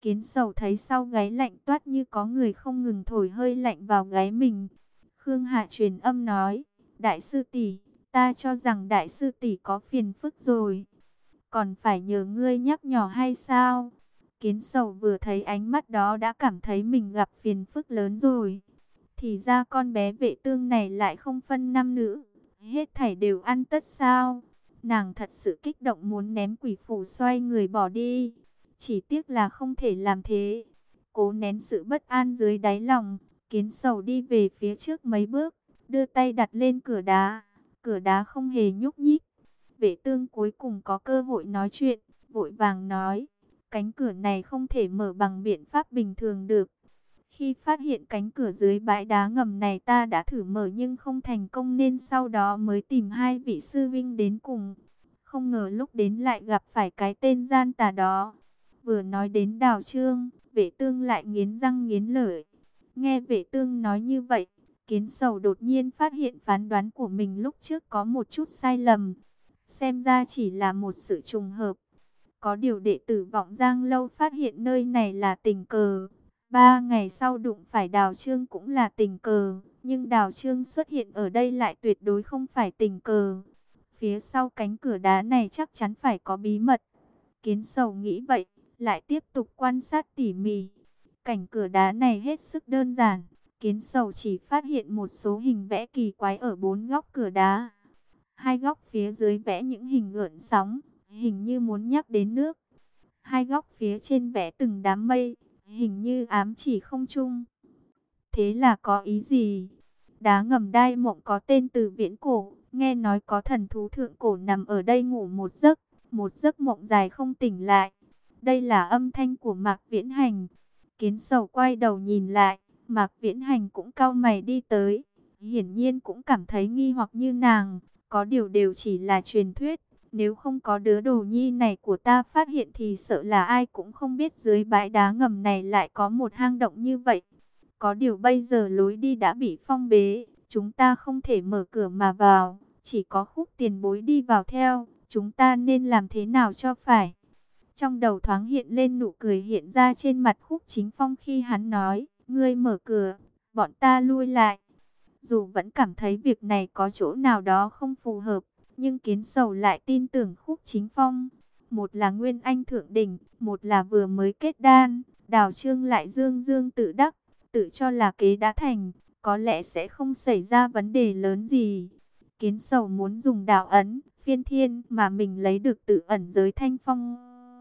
Kiến Sầu thấy sau gáy lạnh toát như có người không ngừng thổi hơi lạnh vào gáy mình. Khương Hạ truyền âm nói, đại sư tỷ, ta cho rằng đại sư tỷ có phiền phức rồi, còn phải nhờ ngươi nhắc nhở hay sao? Kiến Sầu vừa thấy ánh mắt đó đã cảm thấy mình gặp phiền phức lớn rồi. Thì ra con bé Vệ Tương này lại không phân nam nữ, hết thảy đều ăn tất sao? Nàng thật sự kích động muốn ném quỷ phủ xoay người bỏ đi. Chỉ tiếc là không thể làm thế. Cố nén sự bất an dưới đáy lòng, Kiến Sầu đi về phía trước mấy bước, đưa tay đặt lên cửa đá. Cửa đá không hề nhúc nhích. Vệ Tương cuối cùng có cơ hội nói chuyện, vội vàng nói, cánh cửa này không thể mở bằng biện pháp bình thường được. Khi phát hiện cánh cửa dưới bãi đá ngầm này ta đã thử mở nhưng không thành công nên sau đó mới tìm hai vị sư vinh đến cùng. Không ngờ lúc đến lại gặp phải cái tên gian tà đó. Vừa nói đến Đào Trương, Vệ Tương lại nghiến răng nghiến lợi. Nghe Vệ Tương nói như vậy, Kiến Sầu đột nhiên phát hiện phán đoán của mình lúc trước có một chút sai lầm. Xem ra chỉ là một sự trùng hợp. Có điều đệ tử Vọng Giang Lâu phát hiện nơi này là tình cờ. 3 ngày sau đụng phải Đào Trương cũng là tình cờ. Nhưng Đào Trương xuất hiện ở đây lại tuyệt đối không phải tình cờ. Phía sau cánh cửa đá này chắc chắn phải có bí mật. Kiến Sầu nghĩ vậy, lại tiếp tục quan sát tỉ mỉ. Cảnh cửa đá này hết sức đơn giản. Kiến Sầu chỉ phát hiện một số hình vẽ kỳ quái ở 4 góc cửa đá. 2 góc phía dưới vẽ những hình gợn sóng, hình như muốn nhắc đến nước. 2 góc phía trên vẽ từng đám mây, hình như ám chỉ không trung. Thế là có ý gì? Đá ngầm Đai Mộng có tên từ viễn cổ, nghe nói có thần thú thượng cổ nằm ở đây ngủ một giấc mộng dài không tỉnh lại. Đây là âm thanh của Mạc Viễn Hành. Kiến Sầu quay đầu nhìn lại, Mạc Viễn Hành cũng cau mày đi tới, hiển nhiên cũng cảm thấy nghi hoặc như nàng. Có điều đều chỉ là truyền thuyết, nếu không có đứa đồ nhi này của ta phát hiện thì sợ là ai cũng không biết dưới bãi đá ngầm này lại có một hang động như vậy. Có điều bây giờ lối đi đã bị phong bế, chúng ta không thể mở cửa mà vào, chỉ có Khúc tiền bối đi vào theo, chúng ta nên làm thế nào cho phải? Trong đầu thoáng hiện lên nụ cười hiện ra trên mặt Khúc Chính Phong khi hắn nói, ngươi mở cửa, bọn ta lui lại. Dù vẫn cảm thấy việc này có chỗ nào đó không phù hợp, nhưng Kiến Sầu lại tin tưởng Khúc Chính Phong. Một là Nguyên Anh Thượng Đỉnh, một là vừa mới kết đan, Đào Trương lại dương dương tự đắc, tự cho là kế đã thành, có lẽ sẽ không xảy ra vấn đề lớn gì. Kiến Sầu muốn dùng đạo ấn, phiên thiên mà mình lấy được tự ẩn giới Thanh Phong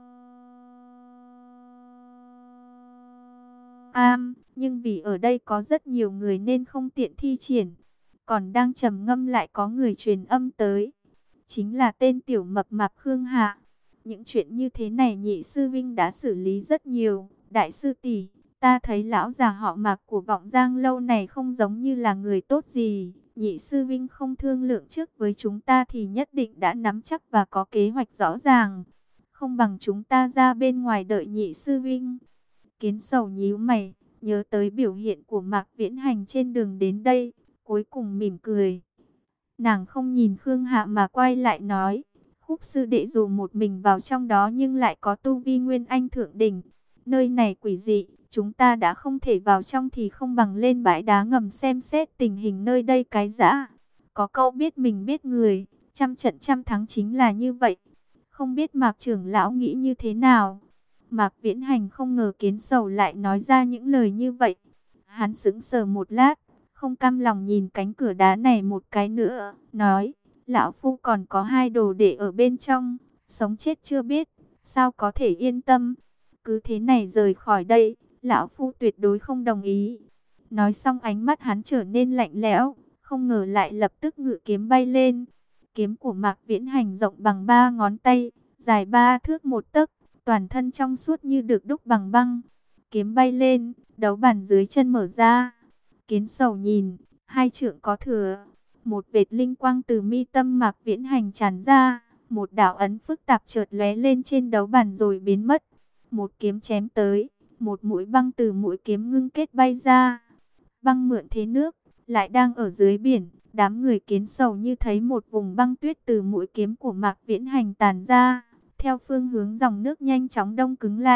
nhưng vì ở đây có rất nhiều người nên không tiện thi triển. Còn đang trầm ngâm lại có người truyền âm tới. Chính là tên tiểu mập mạp Khương Hạ. Những chuyện như thế này nhị sư vinh đã xử lý rất nhiều. Đại sư tỷ, ta thấy lão già họ Mạc của Vọng Giang Lâu này không giống như là người tốt gì. Nhị sư vinh không thương lượng trước với chúng ta thì nhất định đã nắm chắc và có kế hoạch rõ ràng. Không bằng chúng ta ra bên ngoài đợi nhị sư vinh. Kiến Sầu nhíu mày, nhớ tới biểu hiện của Mạc Viễn Hành trên đường đến đây, cuối cùng mỉm cười. Nàng không nhìn Khương Hạ mà quay lại nói, Khúc sư đệ dù một mình vào trong đó nhưng lại có tu vi Nguyên Anh Thượng Đỉnh. Nơi này quỷ dị, chúng ta đã không thể vào trong thì không bằng lên bãi đá ngầm xem xét tình hình nơi đây cái đã. Có câu biết mình biết người, trăm trận trăm thắng chính là như vậy. Không biết Mạc trưởng lão nghĩ như thế nào? Mạc Viễn Hành không ngờ Kiến Sầu lại nói ra những lời như vậy. Hắn sững sờ một lát, không cam lòng nhìn cánh cửa đá này một cái nữa, nói, lão phu còn có hai đồ đệ ở bên trong, sống chết chưa biết, sao có thể yên tâm. Cứ thế này rời khỏi đây, lão phu tuyệt đối không đồng ý. Nói xong ánh mắt hắn trở nên lạnh lẽo, không ngờ lại lập tức ngự kiếm bay lên. Kiếm của Mạc Viễn Hành rộng bằng 3 ngón tay, dài 3 thước 1 tấc, toàn thân trong suốt như được đúc bằng băng. Kiếm bay lên, đấu bản dưới chân mở ra. Kiến Sầu nhìn, 2 trượng có thừa. Một vệt linh quang từ mi tâm Mạc Viễn Hành tràn ra. Một đạo ấn phức tạp chợt lóe lên trên đấu bản rồi biến mất. Một kiếm chém tới, một mũi băng từ mũi kiếm ngưng kết bay ra. Băng mượn thế nước, lại đang ở dưới biển. Đám người Kiến Sầu như thấy một vùng băng tuyết từ mũi kiếm của Mạc Viễn Hành tàn ra. Theo phương hướng dòng nước nhanh chóng đông cứng lại,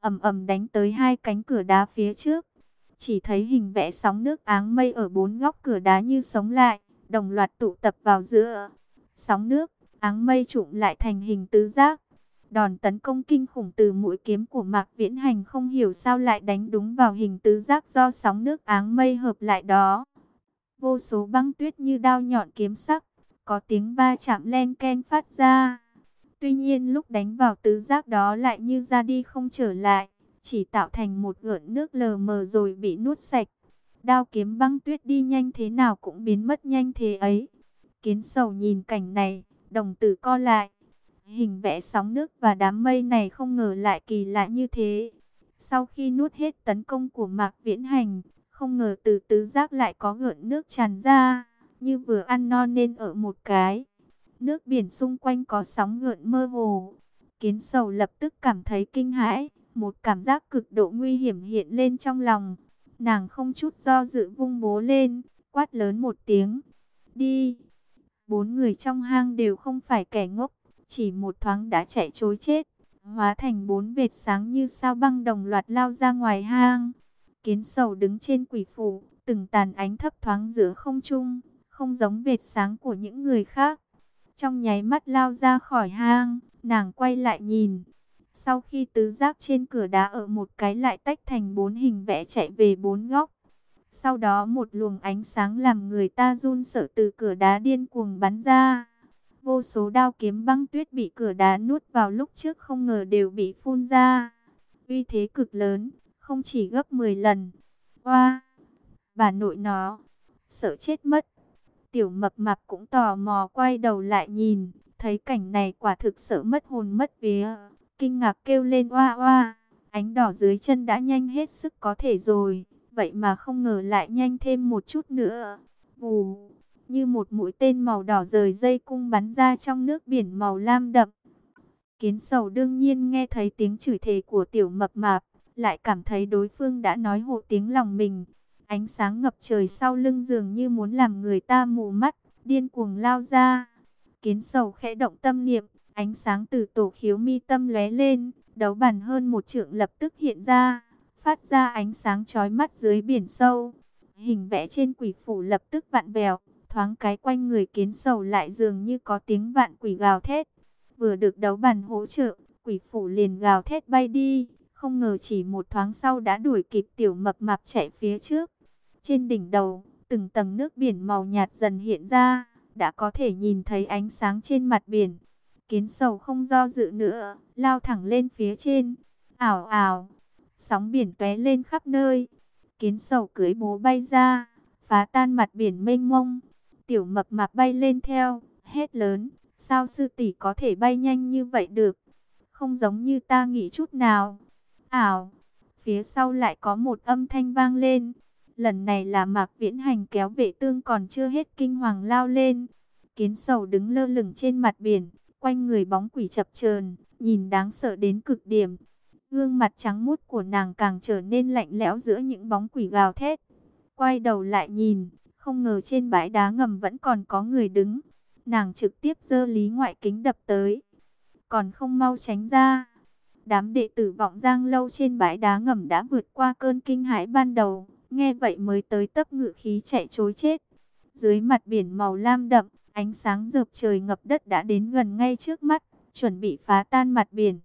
ầm ầm đánh tới hai cánh cửa đá phía trước. Chỉ thấy hình vẽ sóng nước áng mây ở bốn góc cửa đá như sống lại, đồng loạt tụ tập vào giữa. Sóng nước, áng mây trụm lại thành hình tứ giác. Đòn tấn công kinh khủng từ mũi kiếm của Mạc Viễn Hành không hiểu sao lại đánh đúng vào hình tứ giác do sóng nước áng mây hợp lại đó. Vô số băng tuyết như đao nhọn kiếm sắc, có tiếng va chạm len keng phát ra. Tuy nhiên lúc đánh vào tứ giác đó lại như ra đi không trở lại, chỉ tạo thành một gợn nước lờ mờ rồi bị nuốt sạch. Đao kiếm băng tuyết đi nhanh thế nào cũng biến mất nhanh thế ấy. Kiến Sầu nhìn cảnh này, đồng tử co lại. Hình vẽ sóng nước và đám mây này không ngờ lại kỳ lạ như thế. Sau khi nuốt hết tấn công của Mạc Viễn Hành, không ngờ từ tứ giác lại có gợn nước tràn ra, như vừa ăn no nên ở một cái. Nước biển xung quanh có sóng gợn mơ hồ. Kiến Sầu lập tức cảm thấy kinh hãi, một cảm giác cực độ nguy hiểm hiện lên trong lòng. Nàng không chút do dự vung bố lên, quát lớn một tiếng. Đi! Bốn người trong hang đều không phải kẻ ngốc, chỉ một thoáng đã chạy trối chết, hóa thành bốn vệt sáng như sao băng đồng loạt lao ra ngoài hang. Kiến Sầu đứng trên quỷ phủ, từng tàn ánh thấp thoáng giữa không trung, không giống vệt sáng của những người khác. Trong nháy mắt lao ra khỏi hang, nàng quay lại nhìn. Sau khi tứ giác trên cửa đá ở một cái lại tách thành bốn hình vẽ chạy về bốn góc. Sau đó một luồng ánh sáng làm người ta run sợ từ cửa đá điên cuồng bắn ra. Vô số đao kiếm băng tuyết bị cửa đá nuốt vào lúc trước không ngờ đều bị phun ra. Uy thế cực lớn, không chỉ gấp 10 lần. Oa, bà nội nó, sợ chết mất. Tiểu Mập Mạp cũng tò mò quay đầu lại nhìn, thấy cảnh này quả thực sợ mất hồn mất vía, kinh ngạc kêu lên oa oa. Ánh đỏ dưới chân đã nhanh hết sức có thể rồi, vậy mà không ngờ lại nhanh thêm một chút nữa. Vù, như một mũi tên màu đỏ rời dây cung bắn ra trong nước biển màu lam đậm. Kiến Sầu đương nhiên nghe thấy tiếng chửi thề của Tiểu Mập Mạp, lại cảm thấy đối phương đã nói hộ tiếng lòng mình. Ánh sáng ngập trời sau lưng dường như muốn làm người ta mù mắt, điên cuồng lao ra. Kiến Sầu khẽ động tâm niệm, ánh sáng từ tổ khiếu mi tâm lóe lên, đấu bản hơn một trượng lập tức hiện ra, phát ra ánh sáng chói mắt dưới biển sâu. Hình vẽ trên quỷ phủ lập tức vặn vẹo, thoáng cái quanh người Kiến Sầu lại dường như có tiếng vạn quỷ gào thét. Vừa được đấu bản hỗ trợ, quỷ phủ liền gào thét bay đi, không ngờ chỉ một thoáng sau đã đuổi kịp Tiểu Mập Mạp chạy phía trước. Trên đỉnh đầu, từng tầng nước biển màu nhạt dần hiện ra, đã có thể nhìn thấy ánh sáng trên mặt biển. Kiến Sầu không do dự nữa, lao thẳng lên phía trên. Ảo ảo, sóng biển tóe lên khắp nơi. Kiến Sầu cưỡi bố bay ra, phá tan mặt biển mênh mông. Tiểu Mập Mạp bay lên theo, hét lớn, sao sư tỷ có thể bay nhanh như vậy được? Không giống như ta nghĩ chút nào. Ảo, phía sau lại có một âm thanh vang lên. Lần này là Mạc Viễn Hành kéo Vệ Tương còn chưa hết kinh hoàng lao lên. Kiến Sầu đứng lơ lửng trên mặt biển, quanh người bóng quỷ chập chờn, nhìn đáng sợ đến cực điểm. Gương mặt trắng muốt của nàng càng trở nên lạnh lẽo giữa những bóng quỷ gào thét. Quay đầu lại nhìn, không ngờ trên bãi đá ngầm vẫn còn có người đứng. Nàng trực tiếp giơ lý ngoại kính đập tới, còn không mau tránh ra. Đám đệ tử Vọng Giang Lâu trên bãi đá ngầm đã vượt qua cơn kinh hãi ban đầu, nghe vậy mới tới tấp ngự khí chạy trối chết. Dưới mặt biển màu lam đậm, ánh sáng rợp trời ngập đất đã đến gần ngay trước mắt, chuẩn bị phá tan mặt biển.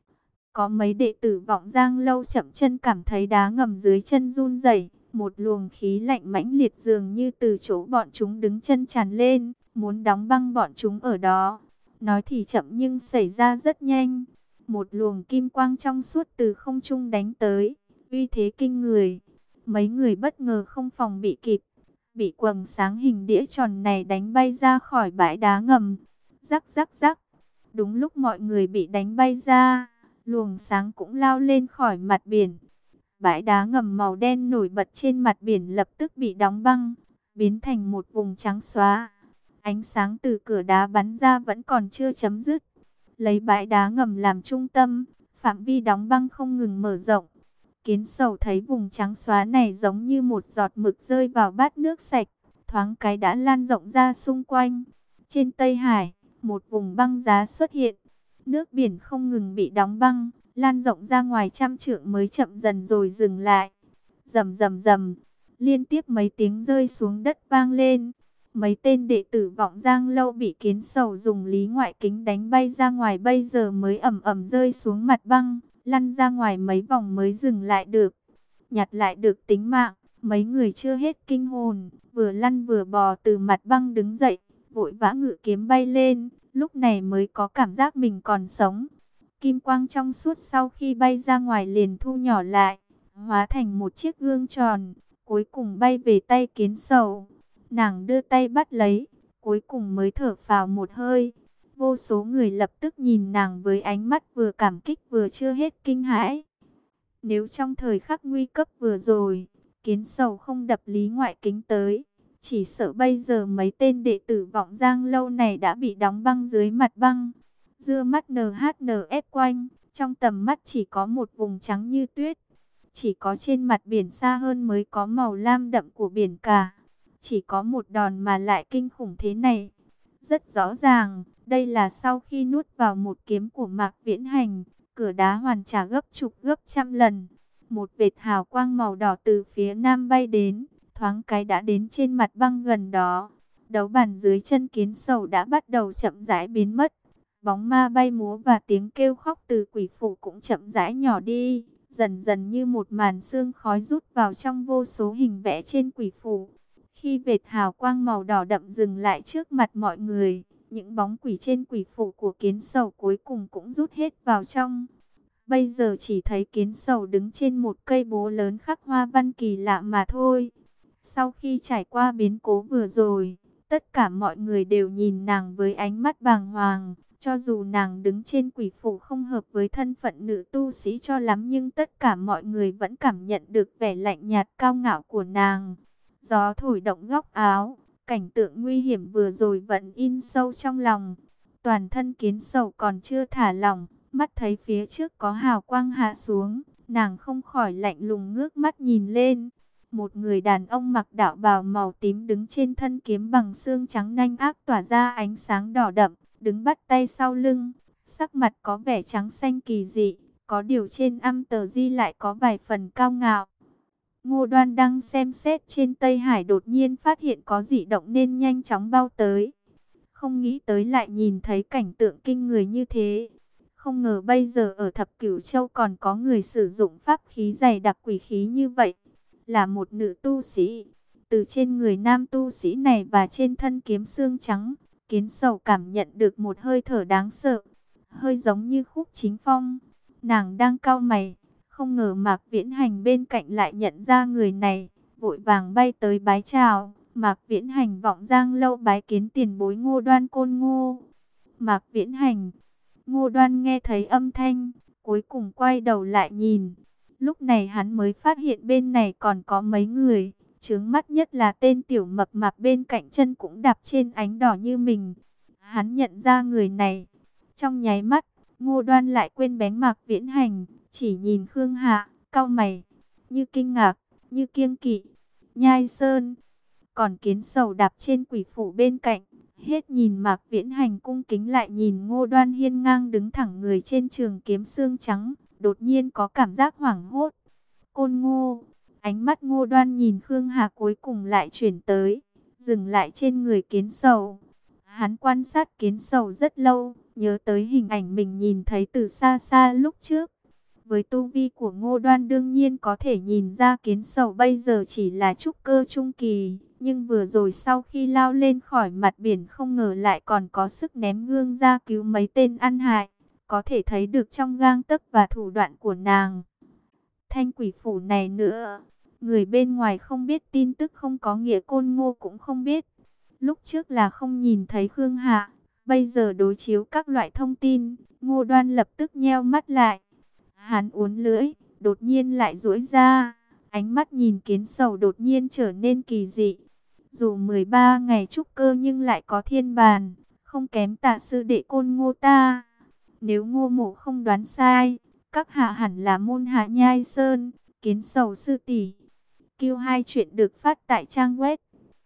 Có mấy đệ tử Vọng Giang Lâu chậm chân cảm thấy đá ngầm dưới chân run rẩy, một luồng khí lạnh mãnh liệt dường như từ chỗ bọn chúng đứng chân tràn lên, muốn đóng băng bọn chúng ở đó. Nói thì chậm nhưng xảy ra rất nhanh. Một luồng kim quang trong suốt từ không trung đánh tới, uy thế kinh người. Mấy người bất ngờ không phòng bị kịp, bị quầng sáng hình đĩa tròn này đánh bay ra khỏi bãi đá ngầm. Rắc rắc rắc, đúng lúc mọi người bị đánh bay ra, luồng sáng cũng lao lên khỏi mặt biển. Bãi đá ngầm màu đen nổi bật trên mặt biển lập tức bị đóng băng, biến thành một vùng trắng xóa. Ánh sáng từ cửa đá bắn ra vẫn còn chưa chấm dứt. Lấy bãi đá ngầm làm trung tâm, phạm vi đóng băng không ngừng mở rộng. Kiến Sầu thấy vùng trắng xóa này giống như một giọt mực rơi vào bát nước sạch, thoáng cái đã lan rộng ra xung quanh. Trên Tây Hải, một vùng băng giá xuất hiện. Nước biển không ngừng bị đóng băng, lan rộng ra ngoài trăm trượng mới chậm dần rồi dừng lại. Rầm rầm rầm, liên tiếp mấy tiếng rơi xuống đất vang lên. Mấy tên đệ tử Vọng Giang Lâu bị Kiến Sầu dùng lý ngoại kính đánh bay ra ngoài, bây giờ mới ầm ầm rơi xuống mặt băng, lăn ra ngoài mấy vòng mới dừng lại được. Nhặt lại được tính mạng, mấy người chưa hết kinh hồn, vừa lăn vừa bò từ mặt băng đứng dậy, vội vã ngự kiếm bay lên, lúc này mới có cảm giác mình còn sống. Kim quang trong suốt sau khi bay ra ngoài liền thu nhỏ lại, hóa thành một chiếc gương tròn, cuối cùng bay về tay Kiến Sầu. Nàng đưa tay bắt lấy, cuối cùng mới thở phào một hơi. Vô số người lập tức nhìn nàng với ánh mắt vừa cảm kích vừa chưa hết kinh hãi. Nếu trong thời khắc nguy cấp vừa rồi, Kiến Sầu không đập lý ngoại kính tới, chỉ sợ bây giờ mấy tên đệ tử Vọng Giang Lâu này đã bị đóng băng dưới mặt băng. Dưa mắt NHN ép quanh, trong tầm mắt chỉ có một vùng trắng như tuyết. Chỉ có trên mặt biển xa hơn mới có màu lam đậm của biển cả. Chỉ có một đòn mà lại kinh khủng thế này. Rất rõ ràng, đây là sau khi nuốt vào một kiếm của Mạc Viễn Hành, cửa đá hoàn trả gấp chục gấp trăm lần. Một vệt hào quang màu đỏ từ phía nam bay đến, thoáng cái đã đến trên mặt băng gần đó. Đấu bàn dưới chân Kiến Sầu đã bắt đầu chậm rãi biến mất. Bóng ma bay múa và tiếng kêu khóc từ quỷ phủ cũng chậm rãi nhỏ đi, dần dần như một màn sương khói rút vào trong vô số hình vẽ trên quỷ phủ. Khi vệt hào quang màu đỏ đậm dừng lại trước mặt mọi người, những bóng quỷ trên quỷ phủ của Kiến Sầu cuối cùng cũng rút hết vào trong. Bây giờ chỉ thấy Kiến Sầu đứng trên một cây bố lớn khắc hoa văn kỳ lạ mà thôi. Sau khi trải qua biến cố vừa rồi, tất cả mọi người đều nhìn nàng với ánh mắt bàng hoàng. Cho dù nàng đứng trên quỷ phủ không hợp với thân phận nữ tu sĩ cho lắm, nhưng tất cả mọi người vẫn cảm nhận được vẻ lạnh nhạt cao ngạo của nàng. Gió thổi động góc áo, cảnh tượng nguy hiểm vừa rồi vẫn in sâu trong lòng. Toàn thân Kiến Sầu còn chưa thả lỏng, mắt thấy phía trước có hào quang hạ xuống, nàng không khỏi lạnh lùng ngước mắt nhìn lên. Một người đàn ông mặc đạo bào màu tím đứng trên thân kiếm bằng xương trắng nanh ác tỏa ra ánh sáng đỏ đậm, đứng bắt tay sau lưng, sắc mặt có vẻ trắng xanh kỳ dị, có điều trên âm tờ di lại có vài phần cao ngạo. Ngô Đoan đang xem xét trên Tây Hải đột nhiên phát hiện có dị động nên nhanh chóng bao tới. Không nghĩ tới lại nhìn thấy cảnh tượng kinh người như thế. Không ngờ bây giờ ở Thập Cửu Châu còn có người sử dụng pháp khí dày đặc quỷ khí như vậy. Là một nữ tu sĩ. Từ trên người nam tu sĩ này và trên thân kiếm xương trắng, Kiến Sầu cảm nhận được một hơi thở đáng sợ, hơi giống như Khúc Chính Phong. Nàng đang cau mày, không ngờ Mạc Viễn Hành bên cạnh lại nhận ra người này, vội vàng bay tới bái chào. Mạc Viễn Hành Vọng Giang Lâu bái kiến tiền bối Ngô Đoan Côn Ngô. Mạc Viễn Hành. Ngô Đoan nghe thấy âm thanh, cuối cùng quay đầu lại nhìn. Lúc này hắn mới phát hiện bên này còn có mấy người. Chướng mắt nhất là tên tiểu mập mạp bên cạnh chân cũng đạp trên ánh đỏ như mình. Hắn nhận ra người này. Trong nháy mắt, Ngô Đoan lại quên bén Mạc Viễn Hành, chỉ nhìn Khương Hạ, cau mày, như kinh ngạc, như kiêng kỵ. Nhai Sơn. Còn Kiến Sầu đạp trên quỷ phủ bên cạnh, hết nhìn Mạc Viễn Hành cung kính lại nhìn Ngô Đoan hiên ngang đứng thẳng người trên trường kiếm xương trắng, đột nhiên có cảm giác hoảng hốt. Côn Ngô. Ánh mắt Ngô Đoan nhìn Khương Hà cuối cùng lại chuyển tới, dừng lại trên người Kiến Sầu. Hắn quan sát Kiến Sầu rất lâu, nhớ tới hình ảnh mình nhìn thấy từ xa xa lúc trước. Với tu vi của Ngô Đoan đương nhiên có thể nhìn ra Kiến Sầu bây giờ chỉ là trúc cơ trung kỳ. Nhưng vừa rồi sau khi lao lên khỏi mặt biển không ngờ lại còn có sức ném gương ra cứu mấy tên ăn hại. Có thể thấy được trong gang tấc và thủ đoạn của nàng. Thanh quỷ phủ này nữa, người bên ngoài không biết tin tức không có nghĩa Côn Ngô cũng không biết. Lúc trước là không nhìn thấy Khương Hạ, bây giờ đối chiếu các loại thông tin, Ngô Đoan lập tức nheo mắt lại. Hắn uốn lưỡi, đột nhiên lại duỗi ra, ánh mắt nhìn Kiến Sầu đột nhiên trở nên kỳ dị. Dù 13 ngày trúc cơ nhưng lại có thiên bàn, không kém tà sư đệ Côn Ngô ta. Nếu Ngô Mộ không đoán sai, các hạ hẳn là môn hạ Nhai Sơn, Kiến Sầu sư tỷ. Q2 chuyện được phát tại trang web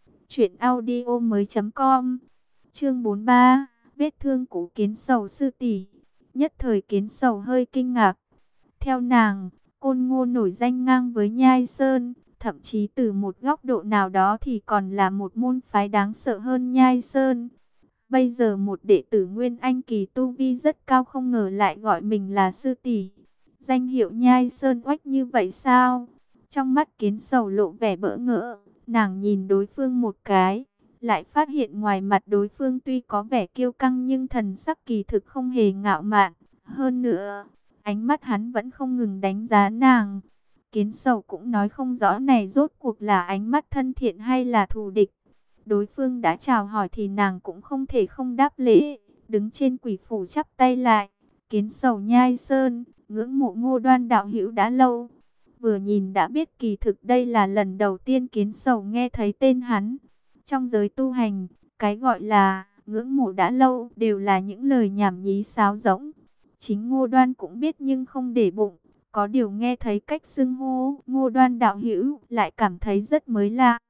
truyệnaudiomoi.com. Chương 43, vết thương của Kiến Sầu sư tỷ. Nhất thời Kiến Sầu hơi kinh ngạc, Theo nàng, Côn Ngô nổi danh ngang với Nhai Sơn, thậm chí từ một góc độ nào đó thì còn là một môn phái đáng sợ hơn Nhai Sơn. Bây giờ một đệ tử Nguyên Anh kỳ tu vi rất cao không ngờ lại gọi mình là sư tỷ. Danh hiệu Nhai Sơn oách như vậy sao? Trong mắt Kiến Sầu lộ vẻ bỡ ngỡ, nàng nhìn đối phương một cái, lại phát hiện ngoài mặt đối phương tuy có vẻ kiêu căng nhưng thần sắc kỳ thực không hề ngạo mạn. Hơn nữa, ánh mắt hắn vẫn không ngừng đánh giá nàng. Kiến Sầu cũng nói không rõ này rốt cuộc là ánh mắt thân thiện hay là thù địch. Đối phương đã chào hỏi thì nàng cũng không thể không đáp lễ, đứng trên quỷ phủ chắp tay lại. Kiến Sầu Nhai Sơn, ngưỡng mộ Ngô Đoan đạo hữu đã lâu. Vừa nhìn đã biết kỳ thực đây là lần đầu tiên Kiến Sầu nghe thấy tên hắn. Trong giới tu hành, cái gọi là ngưỡng mộ đã lâu đều là những lời nhảm nhí sáo rỗng. Chính Ngô Đoan cũng biết nhưng không để bụng. Có điều nghe thấy cách xưng hô Ngô Đoan đạo hữu lại cảm thấy rất mới lạ.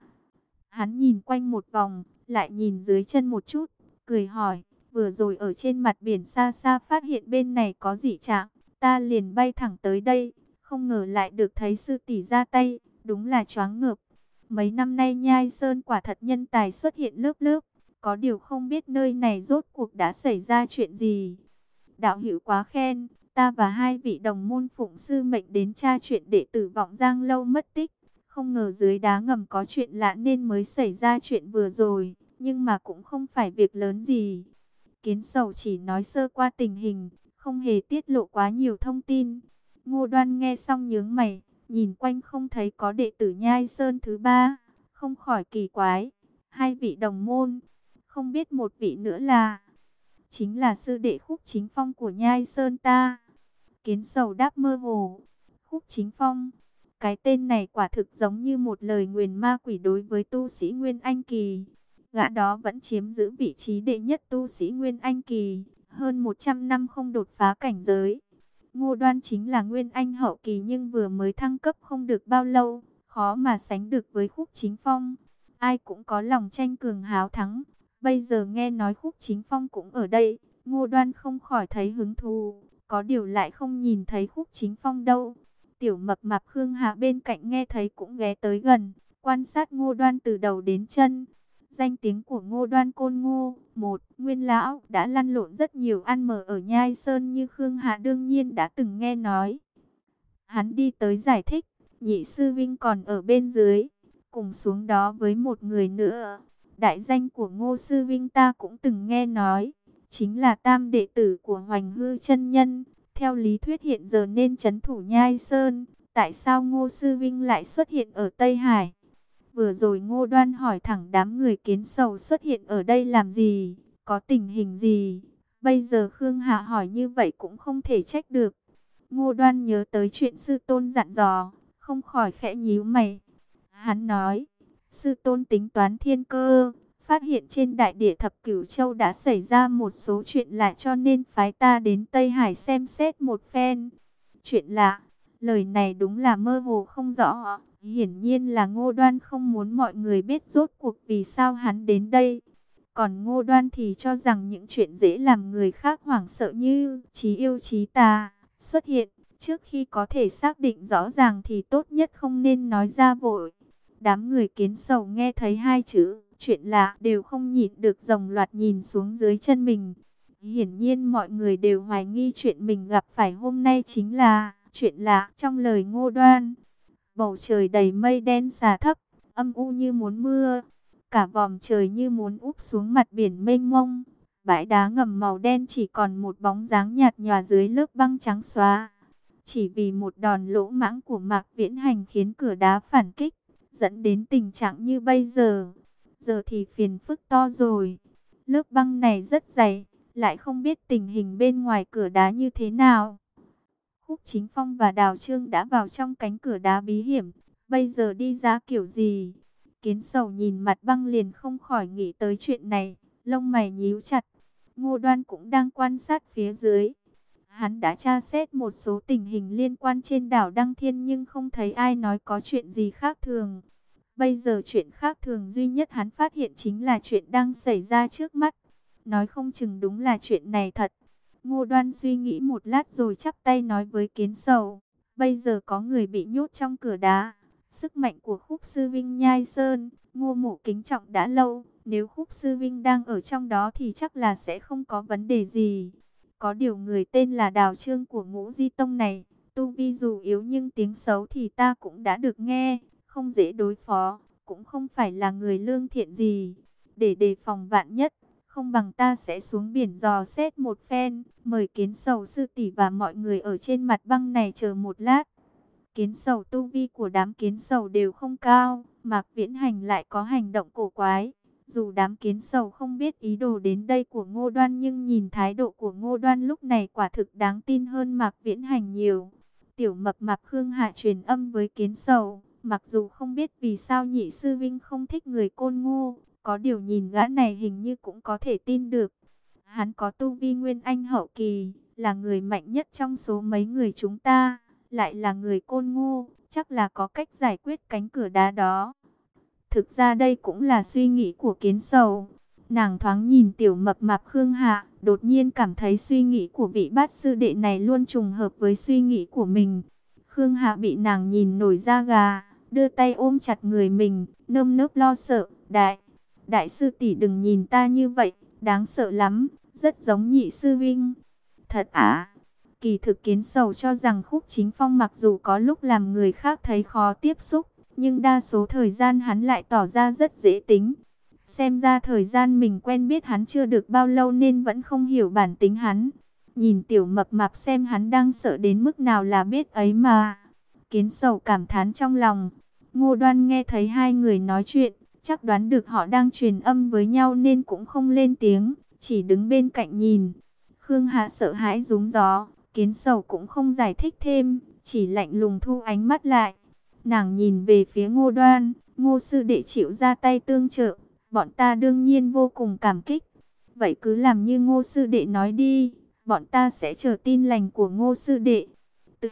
Hắn nhìn quanh một vòng, lại nhìn dưới chân một chút, cười hỏi, vừa rồi ở trên mặt biển xa xa phát hiện bên này có dị trạng, ta liền bay thẳng tới đây, không ngờ lại được thấy sư tỷ ra tay, đúng là choáng ngợp. Mấy năm nay Nhai Sơn quả thật nhân tài xuất hiện lớp lớp, có điều không biết nơi này rốt cuộc đã xảy ra chuyện gì. Đạo hữu quá khen, ta và hai vị đồng môn phụng sư mệnh đến tra chuyện đệ tử Vọng Giang Lâu mất tích. Không ngờ dưới đá ngầm có chuyện lạ nên mới xảy ra chuyện vừa rồi, nhưng mà cũng không phải việc lớn gì. Kiến Sầu chỉ nói sơ qua tình hình, không hề tiết lộ quá nhiều thông tin. Ngô Đoan nghe xong nhướng mày, nhìn quanh không thấy có đệ tử Nhai Sơn thứ ba, không khỏi kỳ quái. Hai vị đồng môn, không biết một vị nữa là, chính là sư đệ Khúc Chính Phong của Nhai Sơn ta. Kiến Sầu đáp mơ hồ, Khúc Chính Phong. Cái tên này quả thực giống như một lời nguyền ma quỷ đối với tu sĩ Nguyên Anh kỳ. Gã đó vẫn chiếm giữ vị trí đệ nhất tu sĩ Nguyên Anh kỳ, hơn 100 năm không đột phá cảnh giới. Ngô Đoan chính là Nguyên Anh hậu kỳ nhưng vừa mới thăng cấp không được bao lâu, khó mà sánh được với Khúc Chính Phong. Ai cũng có lòng tranh cường háo thắng. Bây giờ nghe nói Khúc Chính Phong cũng ở đây, Ngô Đoan không khỏi thấy hứng thú, có điều lại không nhìn thấy Khúc Chính Phong đâu. Tiểu mập mạp Khương Hạ bên cạnh nghe thấy cũng ghé tới gần, quan sát Ngô Đoan từ đầu đến chân. Danh tiếng của Ngô Đoan Côn Ngô, một nguyên lão đã lăn lộn rất nhiều ăn mờ ở Nhai Sơn như Khương Hạ đương nhiên đã từng nghe nói. Hắn đi tới giải thích, nhị sư vinh còn ở bên dưới, cùng xuống đó với một người nữa. Đại danh của Ngô sư vinh ta cũng từng nghe nói, chính là tam đệ tử của Hoành Hư chân nhân. Theo lý thuyết hiện giờ nên trấn thủ Nhai Sơn, tại sao Ngô Sư Vinh lại xuất hiện ở Tây Hải? Vừa rồi Ngô Đoan hỏi thẳng đám người Kiến Sầu xuất hiện ở đây làm gì, có tình hình gì? Bây giờ Khương Hạ hỏi như vậy cũng không thể trách được. Ngô Đoan nhớ tới chuyện sư tôn dặn dò, không khỏi khẽ nhíu mày. Hắn nói, sư tôn tính toán thiên cơ, phát hiện trên đại địa thập cửu châu đã xảy ra một số chuyện lạ cho nên phái ta đến Tây Hải xem xét một phen. Chuyện lạ, lời này đúng là mơ hồ không rõ. Hiển nhiên là Ngô Đoan không muốn mọi người biết rốt cuộc vì sao hắn đến đây. Còn Ngô Đoan thì cho rằng những chuyện dễ làm người khác hoảng sợ như chí yêu chí tà xuất hiện. Trước khi có thể xác định rõ ràng thì tốt nhất không nên nói ra vội. Đám người Kiến Sầu nghe thấy hai chữ chuyện lạ đều không nhịn được đồng loạt nhìn xuống dưới chân mình. Hiển nhiên mọi người đều hoài nghi chuyện mình gặp phải hôm nay chính là chuyện lạ trong lời Ngô Đoan. Bầu trời đầy mây đen xà thấp, âm u như muốn mưa. Cả vòm trời như muốn úp xuống mặt biển mênh mông. Bãi đá ngầm màu đen chỉ còn một bóng dáng nhạt nhòa dưới lớp băng trắng xóa. Chỉ vì một đòn lỗ mãng của Mạc Viễn Hành khiến cửa đá phản kích, dẫn đến tình trạng như bây giờ. Giờ thì phiền phức to rồi. Lớp băng này rất dày, lại không biết tình hình bên ngoài cửa đá như thế nào. Khúc Chính Phong và Đào Trương đã vào trong cánh cửa đá bí hiểm, bây giờ đi ra kiểu gì? Kiến Sầu nhìn mặt băng liền không khỏi nghĩ tới chuyện này, lông mày nhíu chặt. Ngô Đoan cũng đang quan sát phía dưới. Hắn đã tra xét một số tình hình liên quan trên đảo Đăng Thiên nhưng không thấy ai nói có chuyện gì khác thường. Bây giờ chuyện khác thường duy nhất hắn phát hiện chính là chuyện đang xảy ra trước mắt. Nói không chừng đúng là chuyện này thật. Ngô Đoan suy nghĩ một lát rồi chắp tay nói với Kiến Sầu, bây giờ có người bị nhốt trong cửa đá. Sức mạnh của Khúc Sư Vinh Nhai Sơn, Ngô Mộ kính trọng đã lâu. Nếu Khúc Sư Vinh đang ở trong đó thì chắc là sẽ không có vấn đề gì. Có điều người tên là Đào Trương của Ngũ Di Tông này, tu vi dù yếu nhưng tiếng xấu thì ta cũng đã được nghe, không dễ đối phó, cũng không phải là người lương thiện gì. Để đề phòng vạn nhất, không bằng ta sẽ xuống biển dò xét một phen, mời Kiến Sầu sư tỷ và mọi người ở trên mặt băng này chờ một lát. Kiến Sầu tu vi của đám Kiến Sầu đều không cao, Mạc Viễn Hành lại có hành động cổ quái. Dù đám Kiến Sầu không biết ý đồ đến đây của Ngô Đoan nhưng nhìn thái độ của Ngô Đoan lúc này quả thực đáng tin hơn Mạc Viễn Hành nhiều. Tiểu Mập Mạp Khương Hạ truyền âm với Kiến Sầu, mặc dù không biết vì sao nhị sư vinh không thích người Côn Ngô, có điều nhìn gã này hình như cũng có thể tin được. Hắn có tu vi Nguyên Anh hậu kỳ, là người mạnh nhất trong số mấy người chúng ta, lại là người Côn Ngô, chắc là có cách giải quyết cánh cửa đá đó. Thực ra đây cũng là suy nghĩ của Kiến Sầu. Nàng thoáng nhìn Tiểu Mập Mạp Khương Hạ, đột nhiên cảm thấy suy nghĩ của vị bát sư đệ này luôn trùng hợp với suy nghĩ của mình. Khương Hạ bị nàng nhìn nổi da gà, đưa tay ôm chặt người mình, nơm nớp lo sợ. Đại sư tỷ đừng nhìn ta như vậy, đáng sợ lắm, rất giống nhị sư vinh. Thật à? Kỳ thực Kiến Sầu cho rằng Khúc Chính Phong mặc dù có lúc làm người khác thấy khó tiếp xúc, nhưng đa số thời gian hắn lại tỏ ra rất dễ tính. Xem ra thời gian mình quen biết hắn chưa được bao lâu nên vẫn không hiểu bản tính hắn. Nhìn Tiểu Mập Mạp xem hắn đang sợ đến mức nào là biết ấy mà. Kiến Sầu cảm thán trong lòng. Ngô Đoan nghe thấy hai người nói chuyện, chắc đoán được họ đang truyền âm với nhau nên cũng không lên tiếng, chỉ đứng bên cạnh nhìn. Khương Hạ sợ hãi rúm gió, Kiến Sầu cũng không giải thích thêm, chỉ lạnh lùng thu ánh mắt lại. Nàng nhìn về phía Ngô Đoan, Ngô sư đệ chịu ra tay tương trợ, bọn ta đương nhiên vô cùng cảm kích. Vậy cứ làm như Ngô sư đệ nói đi, bọn ta sẽ chờ tin lành của Ngô sư đệ. Từ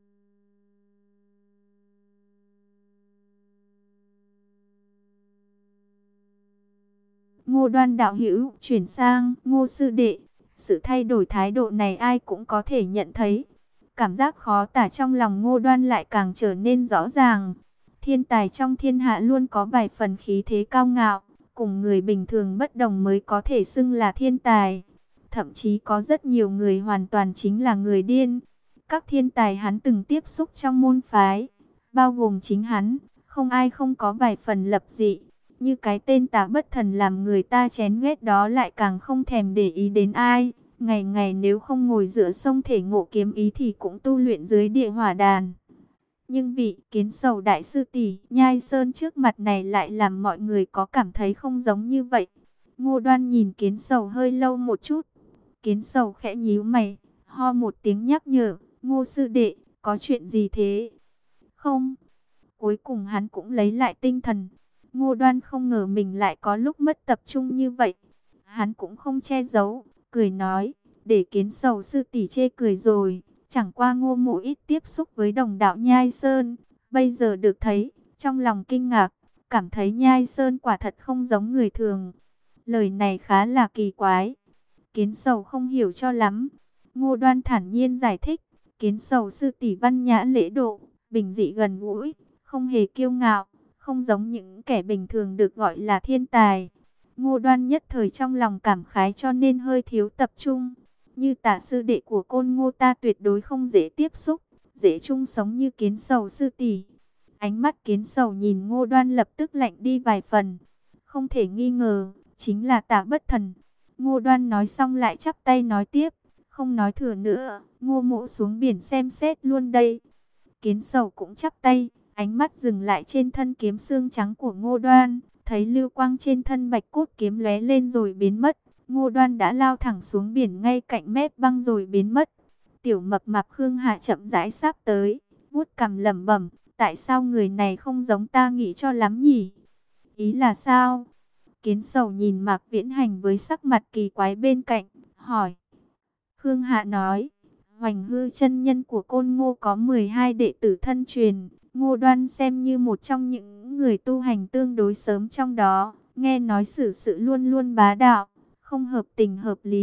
Ngô Đoan đạo hữu chuyển sang Ngô sư đệ, sự thay đổi thái độ này ai cũng có thể nhận thấy. Cảm giác khó tả trong lòng Ngô Đoan lại càng trở nên rõ ràng. Thiên tài trong thiên hạ luôn có vài phần khí thế cao ngạo, cùng người bình thường bất đồng mới có thể xưng là thiên tài. Thậm chí có rất nhiều người hoàn toàn chính là người điên. Các thiên tài hắn từng tiếp xúc trong môn phái, bao gồm chính hắn, không ai không có vài phần lập dị. Như cái tên Tà Bất Thần làm người ta chén ghét đó lại càng không thèm để ý đến ai. Ngày ngày nếu không ngồi giữa sông thể ngộ kiếm ý thì cũng tu luyện dưới địa hỏa đàn. Nhưng vị Kiến Sầu đại sư tỷ Nhai Sơn trước mặt này lại làm mọi người có cảm thấy không giống như vậy. Ngô Đoan nhìn Kiến Sầu hơi lâu một chút. Kiến Sầu khẽ nhíu mày, ho một tiếng nhắc nhở, Ngô sư đệ, có chuyện gì thế? Không. Cuối cùng hắn cũng lấy lại tinh thần. Ngô Đoan không ngờ mình lại có lúc mất tập trung như vậy. Hắn cũng không che giấu, cười nói, để Kiến Sầu sư tỷ chê cười rồi. Chẳng qua Ngô Mộ ít tiếp xúc với đồng đạo Nhai Sơn, bây giờ được thấy, trong lòng kinh ngạc, cảm thấy Nhai Sơn quả thật không giống người thường. Lời này khá là kỳ quái. Kiến Sầu không hiểu cho lắm. Ngô Đoan thản nhiên giải thích, Kiến Sầu sư tỷ văn nhã lễ độ, bình dị gần gũi, không hề kiêu ngạo, không giống những kẻ bình thường được gọi là thiên tài. Ngô Đoan nhất thời trong lòng cảm khái cho nên hơi thiếu tập trung. Như Tả sư đệ của Côn Ngô ta tuyệt đối không dễ tiếp xúc, dễ chung sống như Kiến Sầu sư tỷ. Ánh mắt Kiến Sầu nhìn Ngô Đoan lập tức lạnh đi vài phần. Không thể nghi ngờ, chính là Tả Bất Thần. Ngô Đoan nói xong lại chắp tay nói tiếp, không nói thừa nữa, Ngô Mộ xuống biển xem xét luôn đây. Kiến Sầu cũng chắp tay, ánh mắt dừng lại trên thân kiếm xương trắng của Ngô Đoan, thấy lưu quang trên thân bạch cốt kiếm lóe lên rồi biến mất. Ngô Đoan đã lao thẳng xuống biển ngay cạnh mép băng rồi biến mất. Tiểu Mập Mạp Khương Hạ chậm rãi sắp tới, vuốt cằm lẩm bẩm, tại sao người này không giống ta nghĩ cho lắm nhỉ? Ý là sao? Kiến Sầu nhìn Mạc Viễn Hành với sắc mặt kỳ quái bên cạnh, hỏi. Khương Hạ nói, Hoành Hư chân nhân của Côn Ngô có 12 đệ tử thân truyền, Ngô Đoan xem như một trong những người tu hành tương đối sớm trong đó, nghe nói xử sự luôn luôn bá đạo, không hợp tình hợp lý,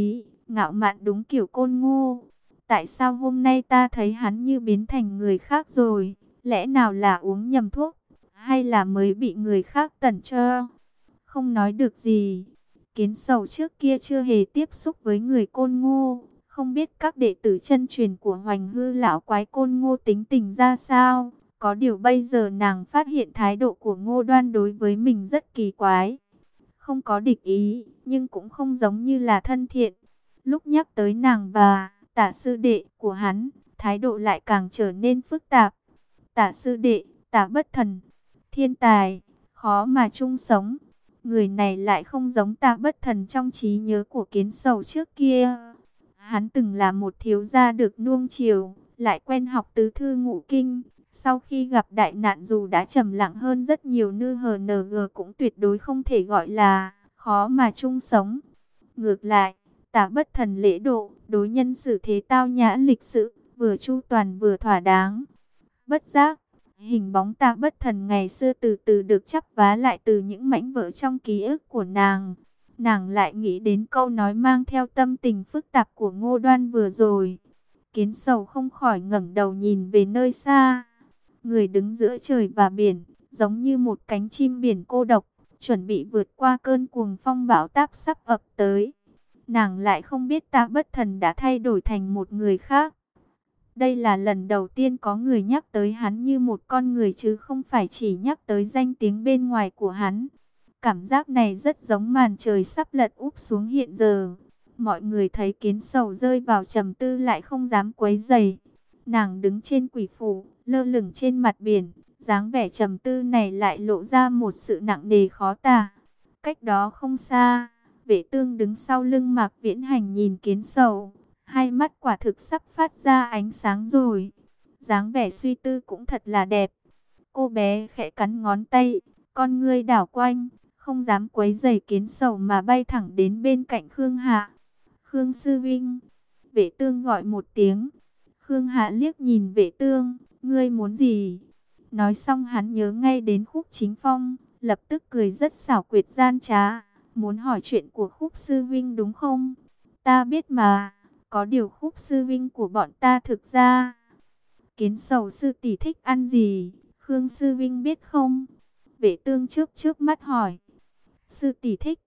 ngạo mạn đúng kiểu Côn Ngô. Tại sao hôm nay ta thấy hắn như biến thành người khác rồi? Lẽ nào là uống nhầm thuốc, hay là mới bị người khác tẩn cho? Không nói được gì. Kiến Sầu trước kia chưa hề tiếp xúc với người Côn Ngô, không biết các đệ tử chân truyền của Hoành Hư lão quái Côn Ngô tính tình ra sao. Có điều bây giờ nàng phát hiện thái độ của Ngô Đoan đối với mình rất kỳ quái. Không có địch ý, nhưng cũng không giống như là thân thiện. Lúc nhắc tới nàng và Tả sư đệ của hắn, thái độ lại càng trở nên phức tạp. Tả sư đệ, Tả Bất Thần, thiên tài, khó mà chung sống. Người này lại không giống Tả Bất Thần trong trí nhớ của Kiến Sầu trước kia. Hắn từng là một thiếu gia được nuông chiều, lại quen học tứ thư ngũ kinh. Sau khi gặp đại nạn dù đã trầm lặng hơn rất nhiều NHNG cũng tuyệt đối không thể gọi là khó mà chung sống. Ngược lại, Tả Bất Thần lễ độ, đối nhân xử thế tao nhã lịch sự, vừa chu toàn vừa thỏa đáng. Bất giác, hình bóng Tả Bất Thần ngày xưa từ từ được chắp vá lại từ những mảnh vỡ trong ký ức của nàng. Nàng lại nghĩ đến câu nói mang theo tâm tình phức tạp của Ngô Đoan vừa rồi. Kiến Sầu không khỏi ngẩng đầu nhìn về nơi xa. Người đứng giữa trời và biển, giống như một cánh chim biển cô độc, chuẩn bị vượt qua cơn cuồng phong bão táp sắp ập tới. Nàng lại không biết Tả Bất Thần đã thay đổi thành một người khác. Đây là lần đầu tiên có người nhắc tới hắn như một con người chứ không phải chỉ nhắc tới danh tiếng bên ngoài của hắn. Cảm giác này rất giống màn trời sắp lật úp xuống hiện giờ. Mọi người thấy Kiến Sầu rơi vào trầm tư lại không dám quấy rầy. Nàng đứng trên quỷ phủ, lơ lửng trên mặt biển, dáng vẻ trầm tư này lại lộ ra một sự nặng nề khó tả. Cách đó không xa, Vệ Tương đứng sau lưng Mạc Viễn Hành nhìn Kiến Sầu, hai mắt quả thực sắp phát ra ánh sáng rồi. Dáng vẻ suy tư cũng thật là đẹp. Cô bé khẽ cắn ngón tay, con ngươi đảo quanh, không dám quấy rầy Kiến Sầu mà bay thẳng đến bên cạnh Khương Hạ. Khương sư vinh, Vệ Tương gọi một tiếng. Khương Hạ liếc nhìn Vệ Tương, ngươi muốn gì? Nói xong hắn nhớ ngay đến Khúc Chính Phong, lập tức cười rất xảo quyệt gian trá. Muốn hỏi chuyện của Khúc sư vinh đúng không? Ta biết mà, có điều Khúc sư vinh của bọn ta thực ra. Kiến Sầu sư tỷ thích ăn gì? Khương sư vinh biết không? Vệ Tương chớp chớp mắt hỏi. Sư tỷ thích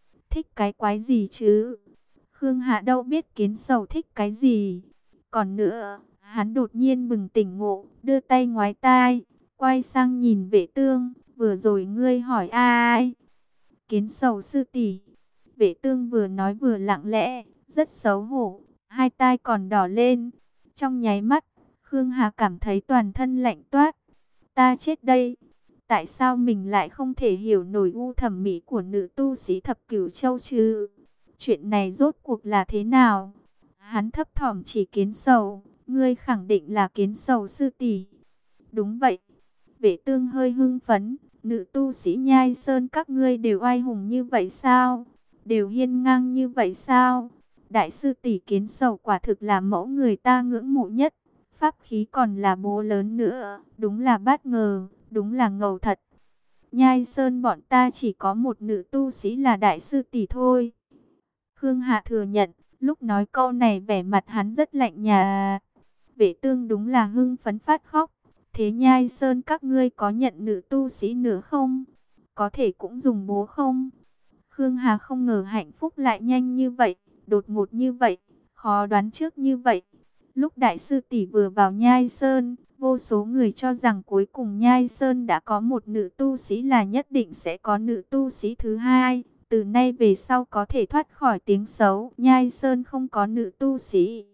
cái quái gì chứ? Khương Hạ đâu biết Kiến Sầu thích cái gì. Còn nữa, hắn đột nhiên bừng tỉnh ngộ, đưa tay ngoái tai, quay sang nhìn Vệ Tương, vừa rồi ngươi hỏi ai? Kiến Sầu sư tỷ. Vệ Tương vừa nói vừa lặng lẽ, rất xấu hổ, hai tai còn đỏ lên. Trong nháy mắt, Khương Hà cảm thấy toàn thân lạnh toát. Ta chết đây. Tại sao mình lại không thể hiểu nổi gu thẩm mỹ của nữ tu sĩ thập cửu châu chứ? Chuyện này rốt cuộc là thế nào? Hắn thấp thỏm chỉ Kiến Sầu, ngươi khẳng định là Kiến Sầu sư tỷ. Đúng vậy. Vệ Tương hơi hưng phấn, nữ tu sĩ Nhai Sơn các ngươi đều oai hùng như vậy sao? Đều hiên ngang như vậy sao? Đại sư tỷ Kiến Sầu quả thực là mẫu người ta ngưỡng mộ nhất. Pháp khí còn là bố lớn nữa, đúng là bất ngờ, đúng là ngầu thật. Nhai Sơn bọn ta chỉ có một nữ tu sĩ là đại sư tỷ thôi. Khương Hạ thừa nhận, lúc nói câu này vẻ mặt hắn rất lạnh nhạt. Vệ Tương đúng là hưng phấn phát khóc. Thế Nhai Sơn các ngươi có nhận nữ tu sĩ nữa không? Có thể cũng dùng bố không? Khương Hà không ngờ hạnh phúc lại nhanh như vậy, đột ngột như vậy, khó đoán trước như vậy. Lúc đại sư tỷ vừa vào Nhai Sơn, vô số người cho rằng cuối cùng Nhai Sơn đã có một nữ tu sĩ là nhất định sẽ có nữ tu sĩ thứ hai. Từ nay về sau có thể thoát khỏi tiếng xấu, Nhai Sơn không có nữ tu sĩ.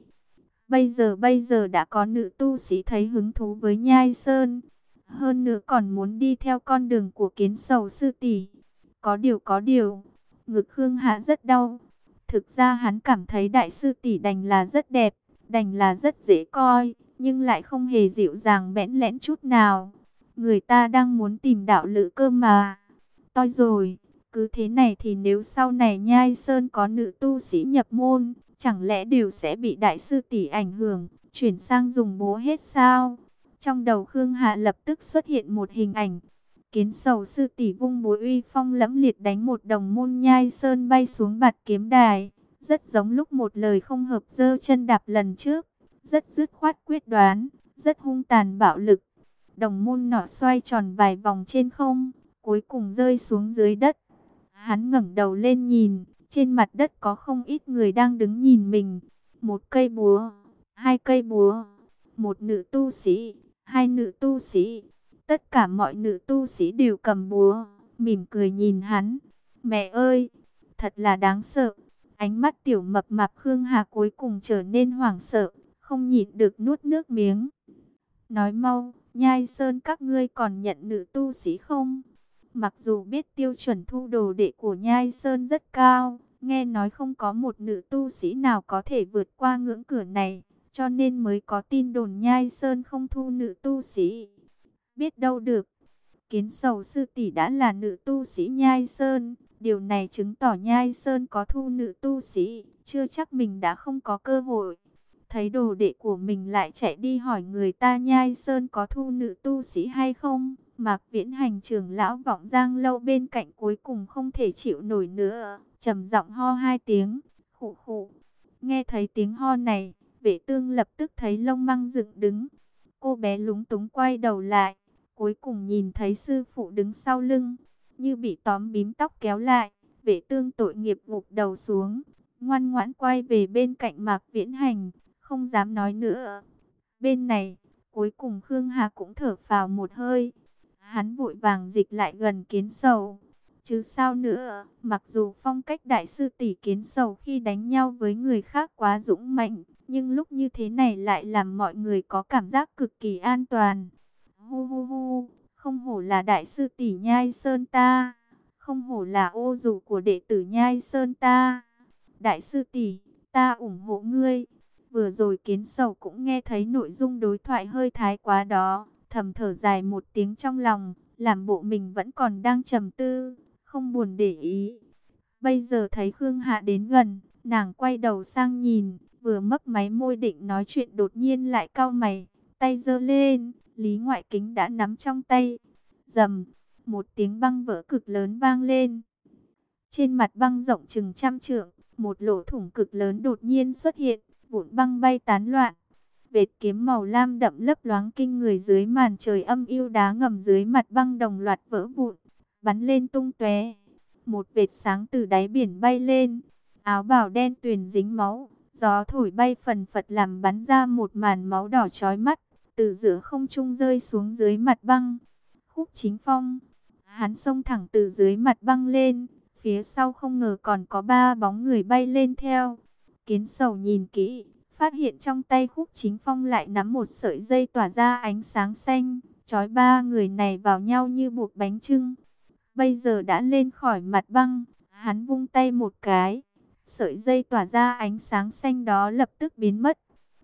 Bây giờ đã có nữ tu sĩ thấy hứng thú với Nhai Sơn. Hơn nữa còn muốn đi theo con đường của Kiến Sầu sư tỷ. Có điều, ngực Khương Hạ rất đau. Thực ra hắn cảm thấy đại sư tỷ đành là rất đẹp, đành là rất dễ coi, nhưng lại không hề dịu dàng bẽn lẽn chút nào. Người ta đang muốn tìm đạo lữ cơ mà. Toi rồi, cứ thế này thì nếu sau này Nhai Sơn có nữ tu sĩ nhập môn, chẳng lẽ đều sẽ bị đại sư tỷ ảnh hưởng, chuyển sang dùng bố hết sao? Trong đầu Khương Hạ lập tức xuất hiện một hình ảnh. Kiến Sầu sư tỷ vung búa uy phong lẫm liệt đánh một đồng môn Nhai Sơn bay xuống bạt kiếm đài. rất giống lúc một lời không hợp giơ chân đạp lần trước, rất dứt khoát quyết đoán, rất hung tàn bạo lực. Đồng môn nọ xoay tròn vài vòng trên không, cuối cùng rơi xuống dưới đất. Hắn ngẩng đầu lên nhìn, trên mặt đất có không ít người đang đứng nhìn mình. Một cây búa, hai cây búa, một nữ tu sĩ, hai nữ tu sĩ. Tất cả mọi nữ tu sĩ đều cầm búa, mỉm cười nhìn hắn. Mẹ ơi, thật là đáng sợ. Ánh mắt tiểu mập mạp Khương Hà cuối cùng trở nên hoảng sợ, không nhịn được nuốt nước miếng. Nói mau, Nhai Sơn các ngươi còn nhận nữ tu sĩ không? Mặc dù biết tiêu chuẩn thu đồ đệ của Nhai Sơn rất cao, nghe nói không có một nữ tu sĩ nào có thể vượt qua ngưỡng cửa này, cho nên mới có tin đồn Nhai Sơn không thu nữ tu sĩ. Biết đâu được, Kiến Sầu sư tỷ đã là nữ tu sĩ Nhai Sơn, điều này chứng tỏ Nhai Sơn có thu nữ tu sĩ, chưa chắc mình đã không có cơ hội. Thấy đồ đệ của mình lại chạy đi hỏi người ta Nhai Sơn có thu nữ tu sĩ hay không, Mạc Viễn Hành trưởng lão Vọng Giang Lâu bên cạnh cuối cùng không thể chịu nổi nữa, trầm giọng ho hai tiếng, khụ khụ. Nghe thấy tiếng ho này, Vệ Tương lập tức thấy lông măng dựng đứng. Cô bé lúng túng quay đầu lại, cuối cùng nhìn thấy sư phụ đứng sau lưng, như bị tóm bím tóc kéo lại. Vệ Tương tội nghiệp gục đầu xuống, ngoan ngoãn quay về bên cạnh Mạc Viễn Hành, không dám nói nữa. Bên này, cuối cùng Khương Hà cũng thở phào một hơi. Hắn vội vàng dịch lại gần Kiến Sầu. Chứ sao nữa, mặc dù phong cách đại sư tỷ Kiến Sầu khi đánh nhau với người khác quá dũng mạnh, nhưng lúc như thế này lại làm mọi người có cảm giác cực kỳ an toàn. Hu hu hu, không hổ là đại sư tỷ Nhai Sơn ta, không hổ là ô dù của đệ tử Nhai Sơn ta. Đại sư tỷ, ta ủng hộ ngươi. Vừa rồi Kiến Sầu cũng nghe thấy nội dung đối thoại hơi thái quá đó, thầm thở dài một tiếng trong lòng, làm bộ mình vẫn còn đang trầm tư, không buồn để ý. Bây giờ thấy Khương Hạ đến gần, nàng quay đầu sang nhìn, vừa mấp máy môi định nói chuyện đột nhiên lại cau mày, tay giơ lên, Lý Ngoại Kính đã nắm trong tay. Rầm, một tiếng băng vỡ cực lớn vang lên. Trên mặt băng rộng chừng 100 trượng, một lỗ thủng cực lớn đột nhiên xuất hiện, vụn băng bay tán loạn. Vệt kiếm màu lam đậm lấp loáng kinh người dưới màn trời âm u, đá ngầm dưới mặt băng đồng loạt vỡ vụn, bắn lên tung tóe. Một vệt sáng từ đáy biển bay lên, áo bào đen tuyền dính máu, gió thổi bay phần phật làm bắn ra một màn máu đỏ chói mắt, từ giữa không trung rơi xuống dưới mặt băng. Khúc Chính Phong, hắn xông thẳng từ dưới mặt băng lên, phía sau không ngờ còn có 3 bóng người bay lên theo. Kiến Sầu nhìn kỹ, phát hiện trong tay Khúc Chính Phong lại nắm một sợi dây tỏa ra ánh sáng xanh, trói 3 người này vào nhau như buộc bánh chưng. Bây giờ đã lên khỏi mặt băng, hắn vung tay một cái, sợi dây tỏa ra ánh sáng xanh đó lập tức biến mất.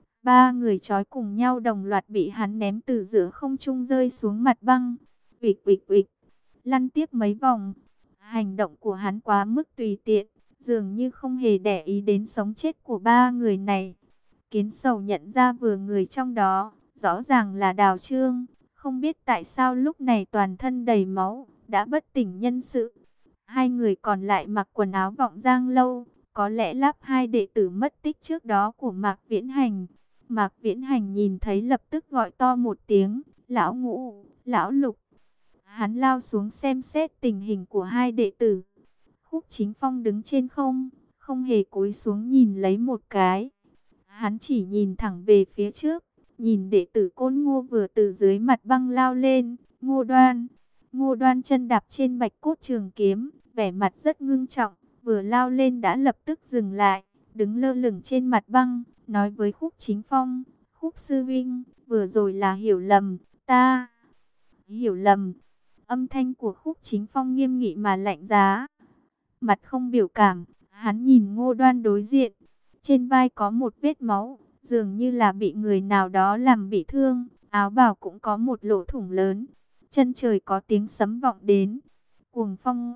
3 người trói cùng nhau đồng loạt bị hắn ném từ giữa không trung rơi xuống mặt băng. Uịch uịch uịch, lăn tiếp mấy vòng. Hành động của hắn quá mức tùy tiện, dường như không hề để ý đến sống chết của 3 người này. Kiến Sầu nhận ra vừa người trong đó, rõ ràng là Đào Trương, không biết tại sao lúc này toàn thân đầy máu, đã bất tỉnh nhân sự. 2 người còn lại mặc quần áo Vọng Giang Lâu, có lẽ láp 2 đệ tử mất tích trước đó của Mạc Viễn Hành. Mạc Viễn Hành nhìn thấy lập tức gọi to một tiếng, lão Ngũ, lão Lục. Hắn lao xuống xem xét tình hình của 2 đệ tử. Khúc Chính Phong đứng trên không, không hề cúi xuống nhìn lấy một cái. Hắn chỉ nhìn thẳng về phía trước, nhìn đệ tử Côn Ngô vừa từ dưới mặt băng lao lên, Ngô Đoan. Ngô Đoan chân đạp trên bạch cốt trường kiếm, vẻ mặt rất ngưng trọng, vừa lao lên đã lập tức dừng lại, đứng lơ lửng trên mặt băng, nói với Khúc Chính Phong, Khúc sư huynh, vừa rồi là hiểu lầm, ta hiểu lầm. Âm thanh của Khúc Chính Phong nghiêm nghị mà lạnh giá, mặt không biểu cảm, hắn nhìn Ngô Đoan đối diện, trên vai có một vết máu, dường như là bị người nào đó làm bị thương, áo bào cũng có một lỗ thủng lớn. Chân trời có tiếng sấm vọng đến, cuồng phong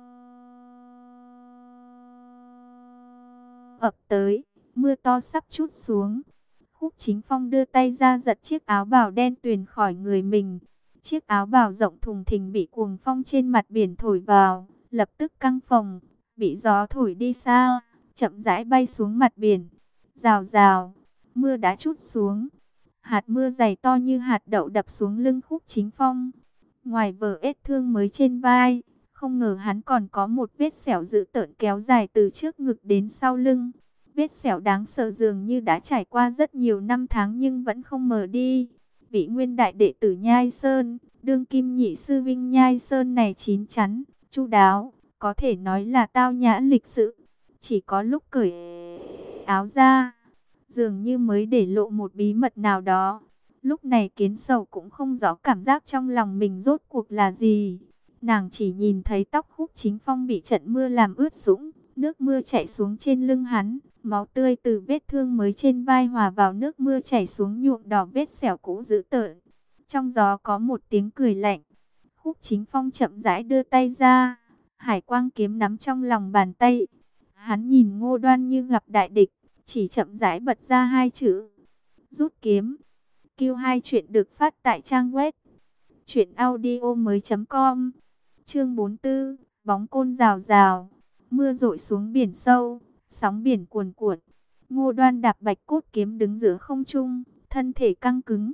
ập tới, mưa to sắp trút xuống. Khúc Chính Phong đưa tay ra giật chiếc áo bào đen tuyền khỏi người mình. Chiếc áo bào rộng thùng thình bị cuồng phong trên mặt biển thổi vào, lập tức căng phồng, bị gió thổi đi xa, chậm rãi bay xuống mặt biển. Rào rào, mưa đã trút xuống. Hạt mưa dày to như hạt đậu đập xuống lưng Khúc Chính Phong. Ngoài vết thương mới trên vai, không ngờ hắn còn có một vết sẹo dữ tợn kéo dài từ trước ngực đến sau lưng. Vết sẹo đáng sợ dường như đã trải qua rất nhiều năm tháng nhưng vẫn không mờ đi. Vị nguyên đại đệ tử Nhai Sơn, đương kim nhị sư vinh Nhai Sơn này chín chắn, chu đáo, có thể nói là tao nhã lịch sự. Chỉ có lúc cởi áo ra, dường như mới để lộ một bí mật nào đó. Lúc này Kiến Sầu cũng không rõ cảm giác trong lòng mình rốt cuộc là gì. Nàng chỉ nhìn thấy tóc Khúc Chính Phong bị trận mưa làm ướt sũng, nước mưa chảy xuống trên lưng hắn, máu tươi từ vết thương mới trên vai hòa vào nước mưa chảy xuống nhuộm đỏ vết sẹo cũ dữ tợn. Trong gió có một tiếng cười lạnh. Khúc Chính Phong chậm rãi đưa tay ra, hải quang kiếm nắm trong lòng bàn tay. Hắn nhìn Ngô Đoan như gặp đại địch, chỉ chậm rãi bật ra hai chữ: rút kiếm. Q2 chuyện được phát tại trang web truyệnaudiomoi.com. Chương 44, bóng côn rào rào, mưa dội xuống biển sâu, sóng biển cuồn cuộn. Ngô Đoan đạp bạch cốt kiếm đứng giữa không trung, thân thể căng cứng.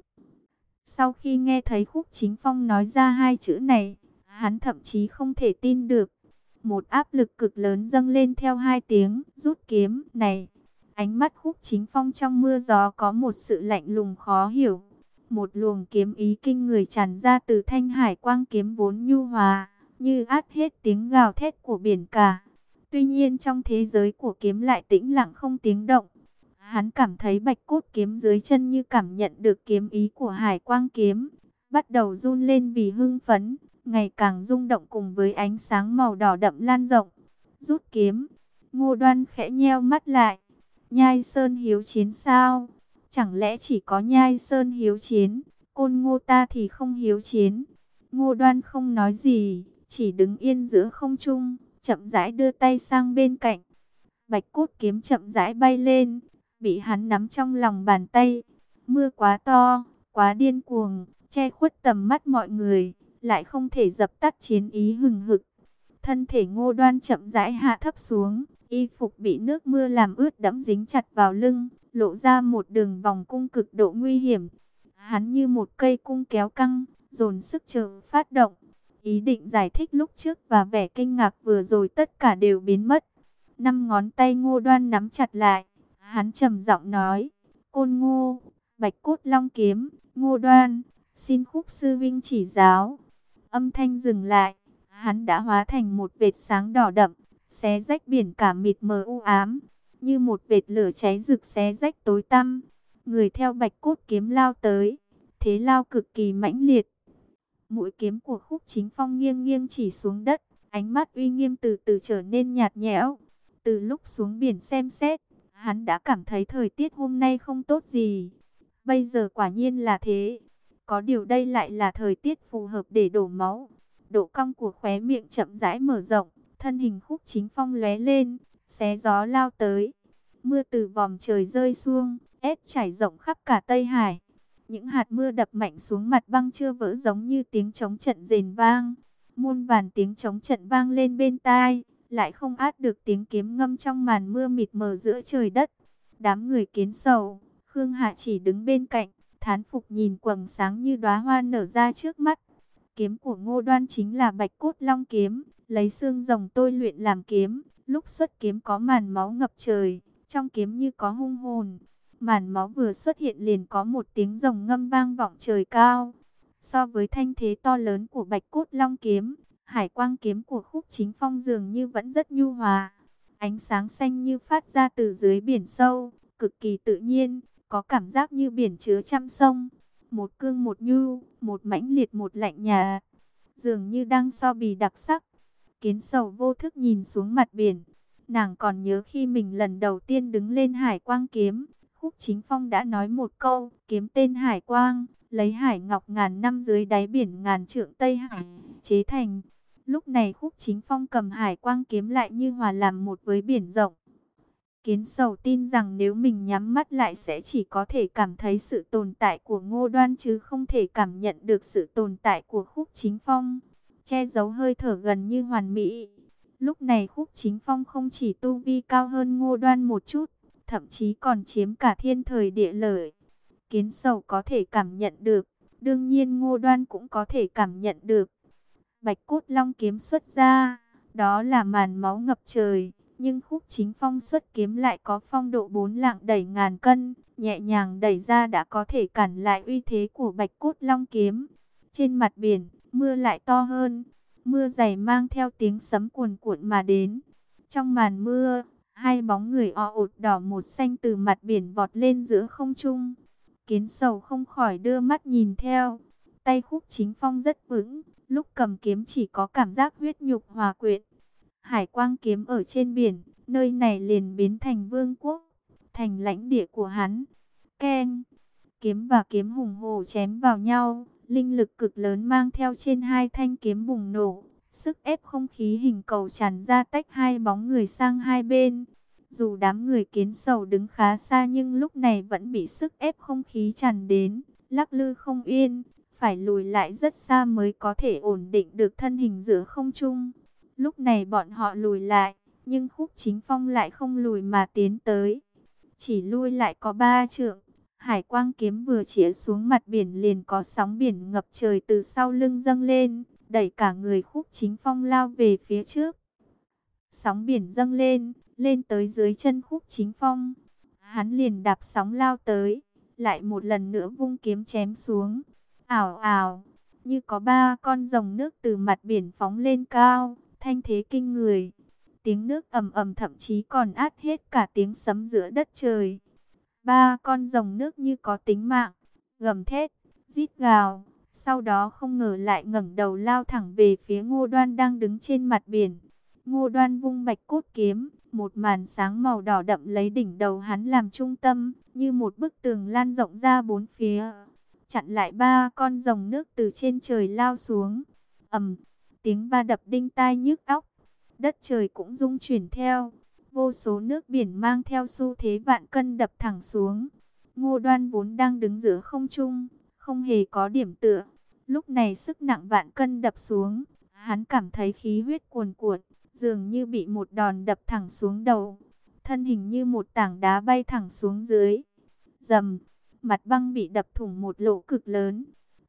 Sau khi nghe thấy Khúc Chính Phong nói ra hai chữ này, hắn thậm chí không thể tin được. Một áp lực cực lớn dâng lên theo hai tiếng rút kiếm này. Ánh mắt Khúc Chính Phong trong mưa gió có một sự lạnh lùng khó hiểu. Một luồng kiếm ý kinh người tràn ra từ thanh hải quang kiếm vốn nhu hòa, như át hết tiếng gào thét của biển cả. Tuy nhiên trong thế giới của kiếm lại tĩnh lặng không tiếng động. Hắn cảm thấy bạch cốt kiếm dưới chân như cảm nhận được kiếm ý của hải quang kiếm, bắt đầu run lên vì hưng phấn, ngày càng rung động cùng với ánh sáng màu đỏ đậm lan rộng. Rút kiếm, Ngô Đoan khẽ nheo mắt lại. Nhai Sơn hiếu chiến sao? Chẳng lẽ chỉ có Nhai Sơn hiếu chiến, Côn Ngô ta thì không hiếu chiến? Ngô Đoan không nói gì, chỉ đứng yên giữa không trung, chậm rãi đưa tay sang bên cạnh. Bạch cốt kiếm chậm rãi bay lên, bị hắn nắm trong lòng bàn tay. Mưa quá to, quá điên cuồng, che khuất tầm mắt mọi người, lại không thể dập tắt chiến ý hừng hực. Thân thể Ngô Đoan chậm rãi hạ thấp xuống, y phục bị nước mưa làm ướt đẫm dính chặt vào lưng, lộ ra một đường vòng cung cực độ nguy hiểm. Hắn như một cây cung kéo căng, dồn sức chờ phát động. Ý định giải thích lúc trước và vẻ kinh ngạc vừa rồi tất cả đều biến mất. Năm ngón tay Ngô Đoan nắm chặt lại, hắn trầm giọng nói: Côn Ngô, Bạch Cốt Long Kiếm, Ngô Đoan, xin Khúc sư vinh chỉ giáo. Âm thanh dừng lại, hắn đã hóa thành một vệt sáng đỏ đậm, xé rách biển cả mịt mờ u ám, như một vệt lửa cháy rực xé rách tối tăm. Người theo Bạch Cốt kiếm lao tới, thế lao cực kỳ mãnh liệt. Mũi kiếm của Khúc Chính Phong nghiêng nghiêng chỉ xuống đất, ánh mắt uy nghiêm từ từ trở nên nhạt nhẽo. Từ lúc xuống biển xem xét, hắn đã cảm thấy thời tiết hôm nay không tốt gì. Bây giờ quả nhiên là thế. Có điều đây lại là thời tiết phù hợp để đổ máu. Độ cong của khóe miệng chậm rãi mở rộng, thân hình Khúc Chính Phong lóe lên, xé gió lao tới. Mưa từ vòm trời rơi xuống, ép trải rộng khắp cả Tây Hải. Những hạt mưa đập mạnh xuống mặt băng chưa vỡ giống như tiếng trống trận rền vang. Muôn vàn tiếng trống trận vang lên bên tai, lại không át được tiếng kiếm ngâm trong màn mưa mịt mờ giữa trời đất. Đám người Kiến Sầu, Khương Hạ chỉ đứng bên cạnh, thán phục nhìn quầng sáng như đóa hoa nở ra trước mắt. Kiếm của Ngô Đoan chính là Bạch Cốt Long Kiếm, lấy xương rồng tôi luyện làm kiếm. Lúc xuất kiếm có màn máu ngập trời, trong kiếm như có hung hồn. Màn máu vừa xuất hiện liền có một tiếng rồng ngâm vang vọng trời cao. So với thanh thế to lớn của Bạch Cốt Long Kiếm, hải quang kiếm của Khúc Chính Phong dường như vẫn rất nhu hòa. Ánh sáng xanh như phát ra từ dưới biển sâu, cực kỳ tự nhiên, có cảm giác như biển chứa trăm sông. Một cương một nhu, một mãnh liệt một lạnh nhạt, dường như đang so bì đặc sắc. Kiến Sầu vô thức nhìn xuống mặt biển. Nàng còn nhớ khi mình lần đầu tiên đứng lên hải quang kiếm, Khúc Chính Phong đã nói một câu: kiếm tên Hải Quang, lấy hải ngọc ngàn năm dưới đáy biển ngàn trượng Tây Hải chế thành. Lúc này Khúc Chính Phong cầm hải quang kiếm lại như hòa làm một với biển rộng. Kiến Sầu tin rằng nếu mình nhắm mắt lại sẽ chỉ có thể cảm thấy sự tồn tại của Ngô Đoan chứ không thể cảm nhận được sự tồn tại của Khúc Chính Phong. Che giấu hơi thở gần như hoàn mỹ. Lúc này Khúc Chính Phong không chỉ tu vi cao hơn Ngô Đoan một chút, thậm chí còn chiếm cả thiên thời địa lợi. Kiến Sầu có thể cảm nhận được, đương nhiên Ngô Đoan cũng có thể cảm nhận được. Bạch cốt long kiếm xuất ra, đó là màn máu ngập trời, nhưng Khúc Chính Phong xuất kiếm lại có phong độ 4 lạng đẩy ngàn cân, nhẹ nhàng đẩy ra đã có thể cản lại uy thế của Bạch cốt long kiếm. Trên mặt biển, mưa lại to hơn, mưa dày mang theo tiếng sấm cuồn cuộn mà đến. Trong màn mưa, hai bóng người o ột đỏ một xanh từ mặt biển vọt lên giữa không trung. Kiến Sầu không khỏi đưa mắt nhìn theo, tay Khúc Chính Phong rất vững, lúc cầm kiếm chỉ có cảm giác huyết nhục hòa quyện. Hải quang kiếm ở trên biển, nơi này liền biến thành vương quốc, thành lãnh địa của hắn. Keng, kiếm và kiếm hùng hổ chém vào nhau, linh lực cực lớn mang theo trên hai thanh kiếm bùng nổ, sức ép không khí hình cầu tràn ra tách hai bóng người sang hai bên. Dù đám người Kiến Sầu đứng khá xa nhưng lúc này vẫn bị sức ép không khí tràn đến, lắc lư không yên, phải lùi lại rất xa mới có thể ổn định được thân hình giữa không trung. Lúc này bọn họ lùi lại, nhưng Khúc Chính Phong lại không lùi mà tiến tới. Chỉ lui lại có 3 trượng, hải quang kiếm vừa chĩa xuống mặt biển liền có sóng biển ngập trời từ sau lưng dâng lên, đẩy cả người Khúc Chính Phong lao về phía trước. Sóng biển dâng lên, lên tới dưới chân Khúc Chính Phong. Hắn liền đạp sóng lao tới, lại một lần nữa vung kiếm chém xuống. Ảo ảo, như có 3 con rồng nước từ mặt biển phóng lên cao, thanh thế kinh người. Tiếng nước ầm ầm thậm chí còn át hết cả tiếng sấm giữa đất trời. 3 con rồng nước như có tính mạng, gầm thét, rít gào, sau đó không ngờ lại ngẩng đầu lao thẳng về phía Ngô Đoan đang đứng trên mặt biển. Ngô Đoan vung bạch cốt kiếm, một màn sáng màu đỏ đậm lấy đỉnh đầu hắn làm trung tâm, như một bức tường lan rộng ra bốn phía, chặn lại 3 con rồng nước từ trên trời lao xuống. Ầm, tiếng va đập đinh tai nhức óc, đất trời cũng rung chuyển theo. Vô số nước biển mang theo xu thế vạn cân đập thẳng xuống. Ngô Đoan vốn đang đứng giữa không trung, không hề có điểm tựa. Lúc này sức nặng vạn cân đập xuống, hắn cảm thấy khí huyết cuồn cuộn, dường như bị một đòn đập thẳng xuống đầu. Thân hình như một tảng đá bay thẳng xuống dưới. Rầm, mặt băng bị đập thủng một lỗ cực lớn.